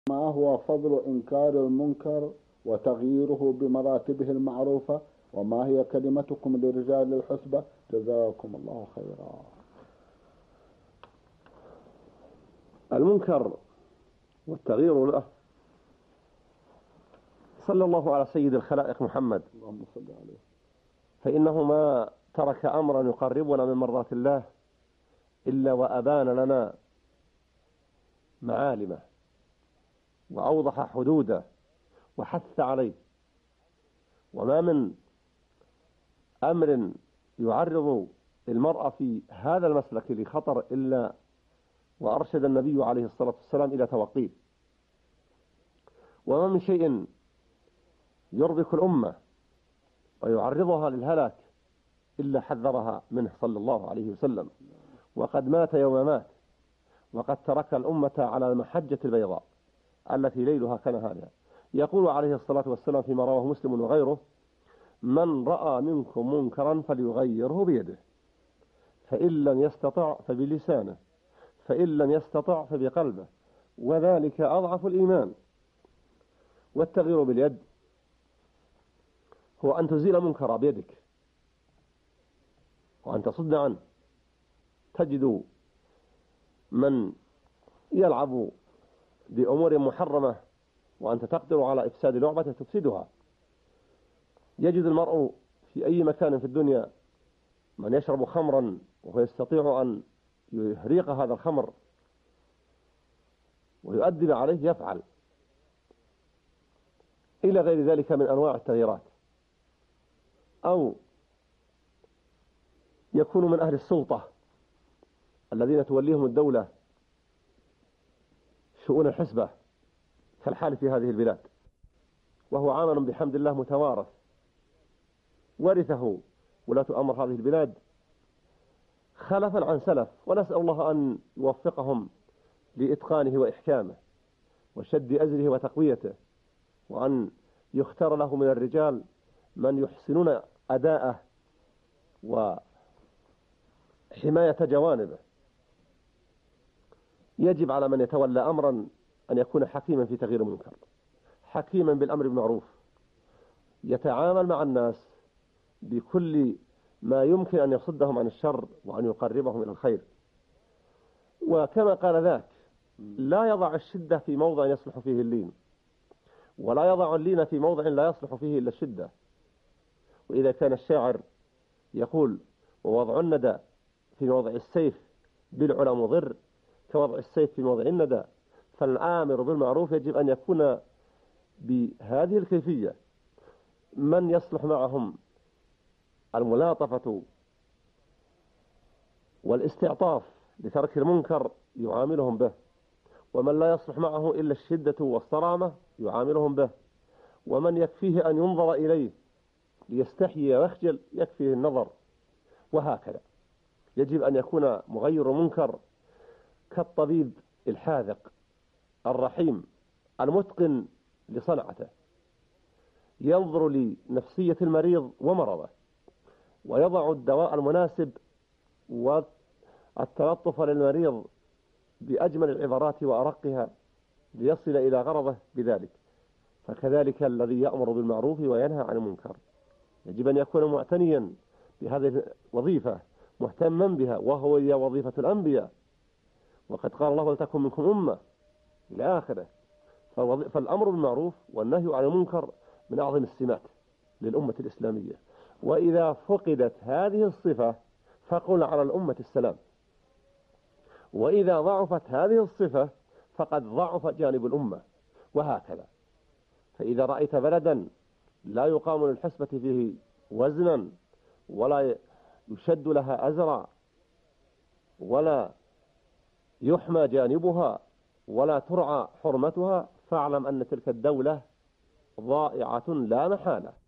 ما هو فضل إنكار المنكر وتغييره بمراتبه المعروفة؟ وما هي كلمتكم لرجال الحسبة؟ جزاكم الله خيرا. المنكر والتغيير له، صلى الله على سيد الخلائق محمد، اللهم صل عليه، فإنه ما ترك أمرا يقربنا من مرضات الله إلا وأبان لنا معالمه وأوضح حدوده وحث عليه. وما من أمر يعرض المرأة في هذا المسلك لخطر إلا وأرشد النبي عليه الصلاة والسلام إلى توقيه. وما من شيء يربك الأمة ويعرضها للهلاك إلا حذرها منه صلى الله عليه وسلم. وقد مات يوم مات، وقد ترك الأمة على المحجة البيضاء التي ليلها كنهارها. يقول عليه الصلاة والسلام فيما رواه مسلم وغيره: من رأى منكم منكرا فليغيره بيده، فإن لم يستطع فبلسانه، فإن لم يستطع فبقلبه، وذلك أضعف الإيمان. والتغيير باليد هو أن تزيل منكر بيدك وأن تصد عنه. تجد من يلعب بأمور محرمة وأنت تقدر على إفساد لعبة تفسدها. يجد المرء في أي مكان في الدنيا من يشرب خمرا وهو يستطيع أن يهريق هذا الخمر ويؤدب عليه، يفعل إلى غير ذلك من أنواع التغييرات. أو يكون من أهل السلطة الذين توليهم الدولة شؤون الحسبة كالحال في هذه البلاد، وهو عمل بحمد الله متوارث ورثه ولاة أمر هذه البلاد خلفا عن سلف، ونسأل الله أن يوفقهم لإتقانه وإحكامه وشد أزره وتقويته، وأن يختار له من الرجال من يحسنون أداءه وحماية جوانبه. يجب على من يتولى أمرا أن يكون حكيما في تغيير المنكر، حكيما بالأمر بالمعروف، يتعامل مع الناس بكل ما يمكن أن يصدهم عن الشر وأن يقربهم إلى الخير. وكما قال ذاك: لا يضع الشدة في موضع يصلح فيه اللين، ولا يضع اللين في موضع لا يصلح فيه إلا الشدة. وإذا كان الشاعر يقول: ووضع الندى في موضع السيف بالعلا مضر كوضع السيف في موضع الندى، فالآمر بالمعروف يجب أن يكون بهذه الكيفية. من يصلح معهم الملاطفة والاستعطاف لترك المنكر يعاملهم به، ومن لا يصلح معه إلا الشدة والصرامة يعاملهم به، ومن يكفيه أن ينظر إليه ليستحيي ويخجل يكفيه النظر، وهكذا. يجب أن يكون مغير منكر كالطبيب الحاذق الرحيم المتقن لصنعته، ينظر لنفسية المريض ومرضه ويضع الدواء المناسب والتلطف للمريض بأجمل العبارات وأرقها ليصل إلى غرضه بذلك. فكذلك الذي يأمر بالمعروف وينهى عن المنكر يجب أن يكون معتنيا بهذه الوظيفة، مهتما بها، وهو هي وظيفة الأنبياء. وقد قال الله: ولتكن منكم أمة إلى آخره. فالأمر بالمعروف والنهي عن المنكر من أعظم السمات للأمة الإسلامية. وإذا فقدت هذه الصفة فقل على الأمة السلام، وإذا ضعفت هذه الصفة فقد ضعف جانب الأمة، وهكذا. فإذا رأيت بلدا لا يقام للحسبة فيه وزنا ولا يشد لها أزرا ولا يحمى جانبها ولا ترعى حرمتها، فاعلم أن تلك الدولة ضائعة لا محالة.